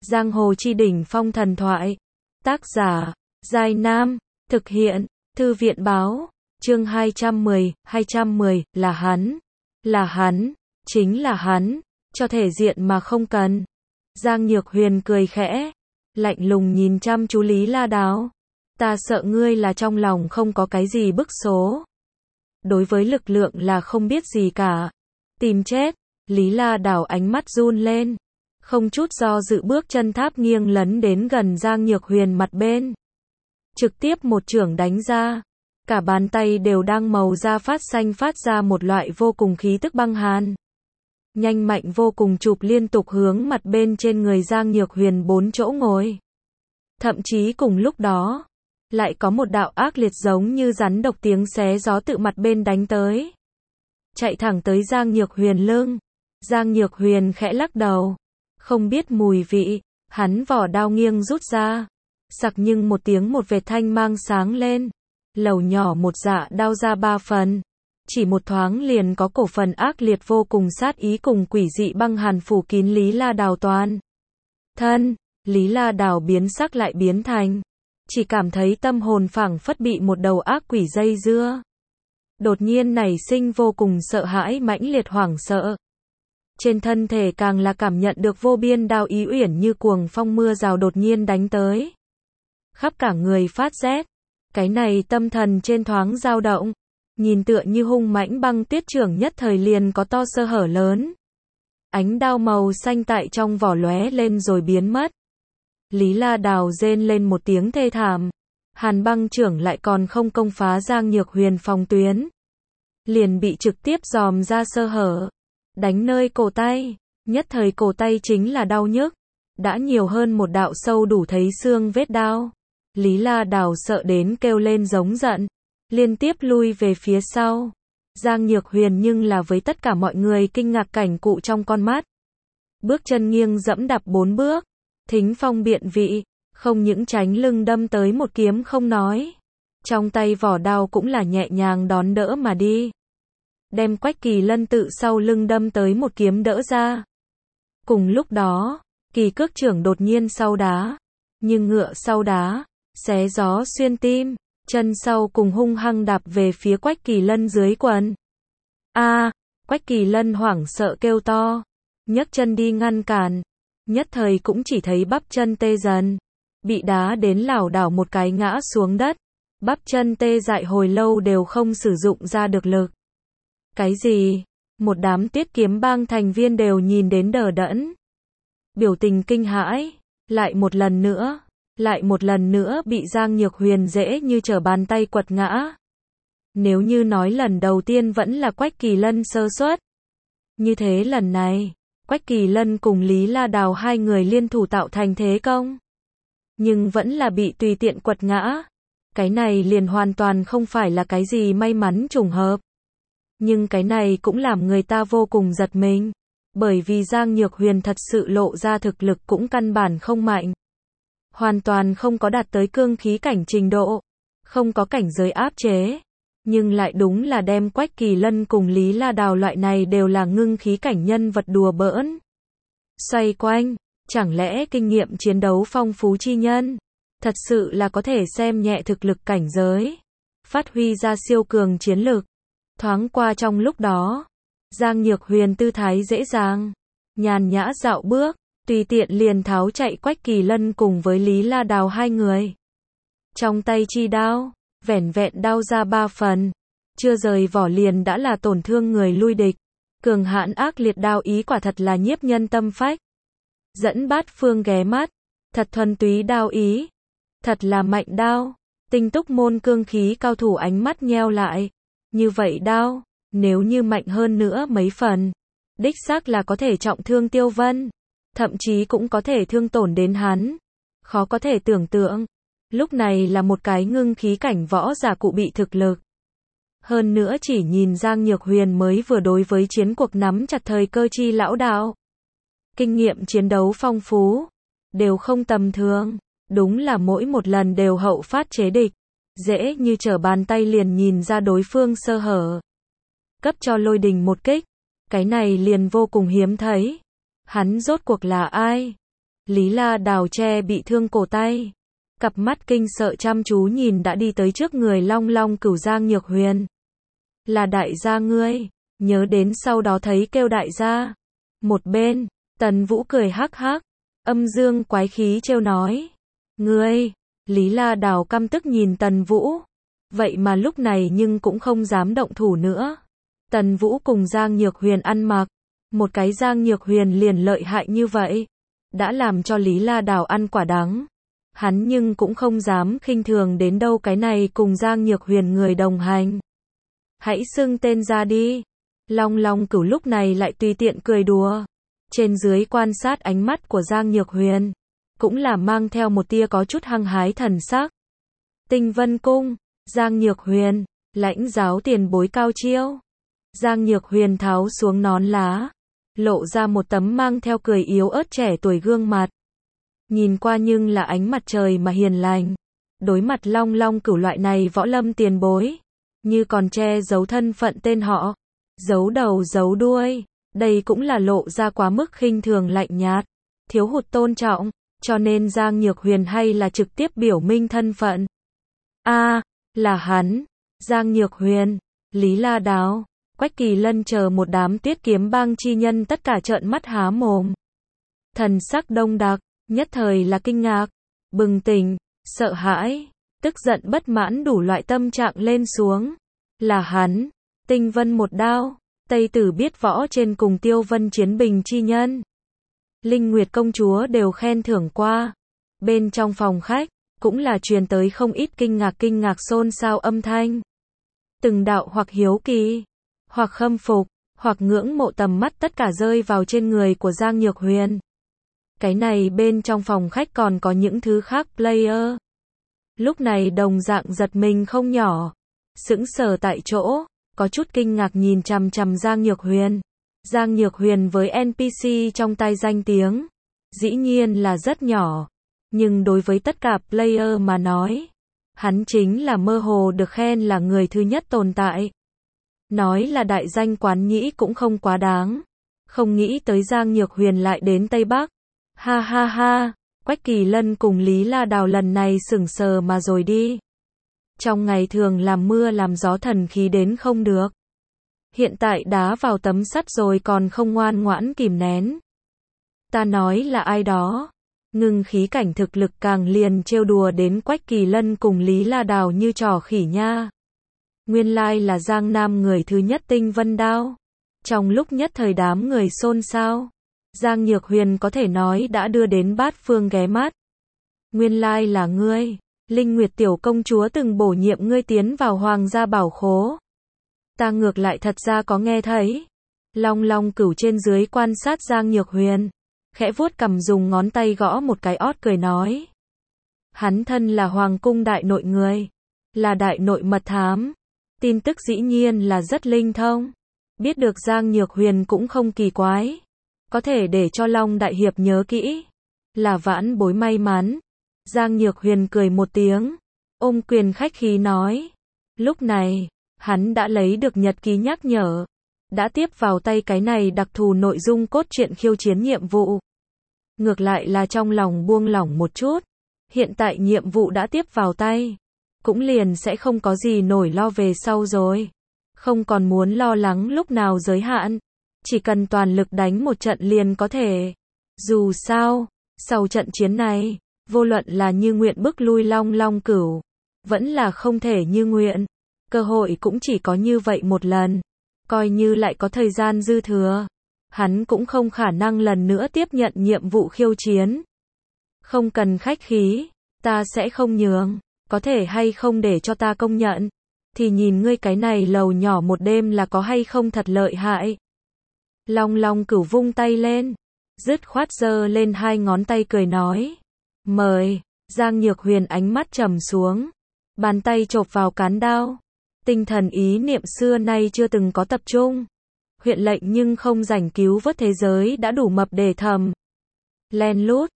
Giang hồ chi đỉnh phong thần thoại. Tác giả, Giai Nam. Thực hiện, Thư viện báo. Chương 210, là hắn, chính là hắn, cho thể diện mà không cần. Giang Nhược Huyền cười khẽ, lạnh lùng nhìn chăm chú Lý La Đào. Ta sợ ngươi là trong lòng không có cái gì bức số. Đối với lực lượng là không biết gì cả. Tìm chết. Lý La Đào ánh mắt run lên, không chút do dự bước chân tháp nghiêng lấn đến gần Giang Nhược Huyền mặt bên. Trực tiếp một chưởng đánh ra, cả bàn tay đều đang màu da phát xanh phát ra một loại vô cùng khí tức băng hàn. Nhanh mạnh vô cùng chụp liên tục hướng mặt bên trên người Giang Nhược Huyền 4 chỗ ngồi. Thậm chí cùng lúc đó, lại có một đạo ác liệt giống như rắn độc tiếng xé gió tự mặt bên đánh tới. Chạy thẳng tới Giang Nhược Huyền lưng. Giang Nhược Huyền khẽ lắc đầu, không biết mùi vị, hắn vỏ đao nghiêng rút ra. Sặc nhưng một tiếng một vệt thanh mang sáng lên, lầu nhỏ một dạ đao ra 3 phần. Chỉ một thoáng liền có cổ phần ác liệt vô cùng sát ý cùng quỷ dị băng hàn phủ kín Lý La Đào toàn thân. Lý La Đào biến sắc lại biến thành, chỉ cảm thấy tâm hồn phảng phất bị một đầu ác quỷ dây dưa. Đột nhiên nảy sinh vô cùng sợ hãi mãnh liệt hoảng sợ. Trên thân thể càng là cảm nhận được vô biên đao ý uyển như cuồng phong mưa rào đột nhiên đánh tới. Khắp cả người phát rét. Cái này tâm thần trên thoáng dao động, nhìn tựa như hung mãnh băng tuyết trưởng nhất thời liền có to sơ hở lớn. Ánh đao màu xanh tại trong vỏ lóe lên rồi biến mất. Lý La Đào rên lên một tiếng thê thảm. Hàn băng trưởng lại còn không công phá Giang Nhược Huyền phòng tuyến, liền bị trực tiếp dòm ra sơ hở. Đánh nơi cổ tay, nhất thời cổ tay chính là đau nhức, đã nhiều hơn một đạo sâu đủ thấy xương vết đao. Lý La Đào sợ đến kêu lên giống giận, liên tiếp lui về phía sau. Giang Nhược Huyền nhưng là với tất cả mọi người kinh ngạc cảnh cụ trong con mắt. Bước chân nghiêng dẫm đạp 4 bước, thính phong biện vị, không những tránh lưng đâm tới một kiếm không nói, trong tay vỏ đao cũng là nhẹ nhàng đón đỡ mà đi. Đem Quách Kỳ Lân tự sau lưng đâm tới một kiếm đỡ ra. Cùng lúc đó, Kỳ Cước trưởng đột nhiên sau đá, nhưng ngựa sau đá, xé gió xuyên tim, chân sau cùng hung hăng đạp về phía Quách Kỳ Lân dưới quần. Quách Kỳ Lân hoảng sợ kêu to, nhấc chân đi ngăn cản, nhất thời cũng chỉ thấy bắp chân tê dần, bị đá đến lảo đảo một cái ngã xuống đất, bắp chân tê dại hồi lâu đều không sử dụng ra được lực. Cái gì? Một đám Tiết Kiếm Bang thành viên đều nhìn đến đờ đẫn. Biểu tình kinh hãi, lại một lần nữa bị Giang Nhược Huyền dễ như trở bàn tay quật ngã. Nếu như nói lần đầu tiên vẫn là Quách Kỳ Lân sơ suất, như thế lần này, Quách Kỳ Lân cùng Lý La Đào hai người liên thủ tạo thành thế công, nhưng vẫn là bị tùy tiện quật ngã. Cái này liền hoàn toàn không phải là cái gì may mắn trùng hợp. Nhưng cái này cũng làm người ta vô cùng giật mình, bởi vì Giang Nhược Huyền thật sự lộ ra thực lực cũng căn bản không mạnh. Hoàn toàn không có đạt tới cương khí cảnh trình độ, không có cảnh giới áp chế, nhưng lại đúng là đem Quách Kỳ Lân cùng Lý La Đào loại này đều là ngưng khí cảnh nhân vật đùa bỡn. Xoay quanh, chẳng lẽ kinh nghiệm chiến đấu phong phú chi nhân, thật sự là có thể xem nhẹ thực lực cảnh giới, phát huy ra siêu cường chiến lực. Thoáng qua trong lúc đó, Giang Nhược Huyền tư thái dễ dàng, nhàn nhã dạo bước, tùy tiện liền tháo chạy Quách Kỳ Lân cùng với Lý La Đào hai người. Trong tay chi đao, vẻn vẹn đao ra 3 phần, chưa rời vỏ liền đã là tổn thương người lui địch. Cường hãn ác liệt đao ý quả thật là nhiếp nhân tâm phách, dẫn bát phương ghé mắt, thật thuần túy đao ý, thật là mạnh đao. Tinh túc môn cương khí cao thủ ánh mắt nheo lại. Như vậy đao, nếu như mạnh hơn nữa mấy phần, đích xác là có thể trọng thương Tiêu Vân, thậm chí cũng có thể thương tổn đến hắn. Khó có thể tưởng tượng, lúc này là một cái ngưng khí cảnh võ giả cụ bị thực lực. Hơn nữa chỉ nhìn Giang Nhược Huyền mới vừa đối với chiến cuộc nắm chặt thời cơ chi lão đạo. Kinh nghiệm chiến đấu phong phú, đều không tầm thường, đúng là mỗi một lần đều hậu phát chế địch. Dễ như trở bàn tay liền nhìn ra đối phương sơ hở, cấp cho lôi đình một kích. Cái này liền vô cùng hiếm thấy. Hắn rốt cuộc là ai? Lý La Đào che bị thương cổ tay. Cặp mắt kinh sợ chăm chú nhìn đã đi tới trước người Long Long Cửu Giang Nhược Huyền. Là đại gia ngươi, nhớ đến sau đó thấy kêu đại gia. Một bên, Tần Vũ cười hắc hắc, âm dương quái khí trêu nói. Ngươi, Lý La Đào căm tức nhìn Tần Vũ. Vậy mà lúc này nhưng cũng không dám động thủ nữa. Tần Vũ cùng Giang Nhược Huyền ăn mặc. Một cái Giang Nhược Huyền liền lợi hại như vậy. Đã làm cho Lý La Đào ăn quả đắng. Hắn nhưng cũng không dám khinh thường đến đâu cái này cùng Giang Nhược Huyền người đồng hành. Hãy xưng tên ra đi. Long Long Cửu lúc này lại tùy tiện cười đùa. Trên dưới quan sát ánh mắt của Giang Nhược Huyền. Cũng là mang theo một tia có chút hăng hái thần sắc. Tinh Vân Cung, Giang Nhược Huyền, lãnh giáo tiền bối cao chiêu. Giang Nhược Huyền tháo xuống nón lá. Lộ ra một tấm mang theo cười yếu ớt trẻ tuổi gương mặt. Nhìn qua nhưng là ánh mặt trời mà hiền lành. Đối mặt Long Long Cửu loại này võ lâm tiền bối. Như còn che giấu thân phận tên họ. Giấu đầu giấu đuôi. Đây cũng là lộ ra quá mức khinh thường lạnh nhạt. Thiếu hụt tôn trọng. Cho nên Giang Nhược Huyền hay là trực tiếp biểu minh thân phận. Là hắn. Giang Nhược Huyền, Lý La Đào, Quách Kỳ Lân chờ một đám Tuyết Kiếm Bang chi nhân tất cả trợn mắt há mồm. Thần sắc đông đặc, nhất thời là kinh ngạc, bừng tỉnh, sợ hãi, tức giận bất mãn đủ loại tâm trạng lên xuống. Là hắn, Tinh Vân một đao, Tây Tử biết võ trên cùng Tiêu Vân chiến bình chi nhân. Linh Nguyệt công chúa đều khen thưởng qua. Bên trong phòng khách, cũng là truyền tới không ít kinh ngạc xôn xao âm thanh. Từng đạo hoặc hiếu kỳ, hoặc khâm phục, hoặc ngưỡng mộ tầm mắt tất cả rơi vào trên người của Giang Nhược Huyền. Cái này bên trong phòng khách còn có những thứ khác player. Lúc này đồng dạng giật mình không nhỏ. Sững sờ tại chỗ, có chút kinh ngạc nhìn chằm chằm Giang Nhược Huyền. Giang Nhược Huyền với NPC trong tay danh tiếng, dĩ nhiên là rất nhỏ. Nhưng đối với tất cả player mà nói, hắn chính là mơ hồ được khen là người thứ nhất tồn tại. Nói là đại danh quán nhĩ cũng không quá đáng. Không nghĩ tới Giang Nhược Huyền lại đến Tây Bắc. Ha ha ha, Quách Kỳ Lân cùng Lý La Đào lần này sững sờ mà rồi đi. Trong ngày thường làm mưa làm gió thần khí đến không được. Hiện tại đá vào tấm sắt rồi còn không ngoan ngoãn kìm nén. Ta nói là ai đó. Ngưng khí cảnh thực lực càng liền trêu đùa đến Quách Kỳ Lân cùng Lý La Đào như trò khỉ nha. Nguyên lai là Giang Nam người thứ nhất Tinh Vân Đao. Trong lúc nhất thời đám người xôn xao, Giang Nhược Huyền có thể nói đã đưa đến bát phương ghé mắt. Nguyên lai là ngươi, Linh Nguyệt tiểu công chúa từng bổ nhiệm ngươi tiến vào Hoàng gia bảo khố. Ta ngược lại thật ra có nghe thấy. Long Long Cửu trên dưới quan sát Giang Nhược Huyền, khẽ vuốt cằm dùng ngón tay gõ một cái ót cười nói. Hắn thân là Hoàng cung đại nội người, là đại nội mật thám. Tin tức dĩ nhiên là rất linh thông. Biết được Giang Nhược Huyền cũng không kỳ quái. Có thể để cho Long Đại Hiệp nhớ kỹ. Là vãn bối may mắn. Giang Nhược Huyền cười một tiếng. Ôm quyền khách khí nói. Lúc này, hắn đã lấy được nhật ký nhắc nhở. Đã tiếp vào tay cái này đặc thù nội dung cốt truyện khiêu chiến nhiệm vụ. Ngược lại là trong lòng buông lỏng một chút. Hiện tại nhiệm vụ đã tiếp vào tay. Cũng liền sẽ không có gì nổi lo về sau rồi. Không còn muốn lo lắng lúc nào giới hạn. Chỉ cần toàn lực đánh một trận liền có thể. Dù sao, sau trận chiến này, vô luận là như nguyện bức lui Long Long Cửu, vẫn là không thể như nguyện. Cơ hội cũng chỉ có như vậy một lần. Coi như lại có thời gian dư thừa, hắn cũng không khả năng lần nữa tiếp nhận nhiệm vụ khiêu chiến. Không cần khách khí, ta sẽ không nhường. Có thể hay không để cho ta công nhận, thì nhìn ngươi cái này lầu nhỏ một đêm là có hay không thật lợi hại. Long Long Cửu vung tay lên, dứt khoát giơ lên hai ngón tay cười nói. Mời. Giang Nhược Huyền ánh mắt trầm xuống, bàn tay chộp vào cán đao. Tinh thần ý niệm xưa nay chưa từng có tập trung. Huyện lệnh nhưng không rảnh cứu vớt thế giới đã đủ mập để thầm. Len lút,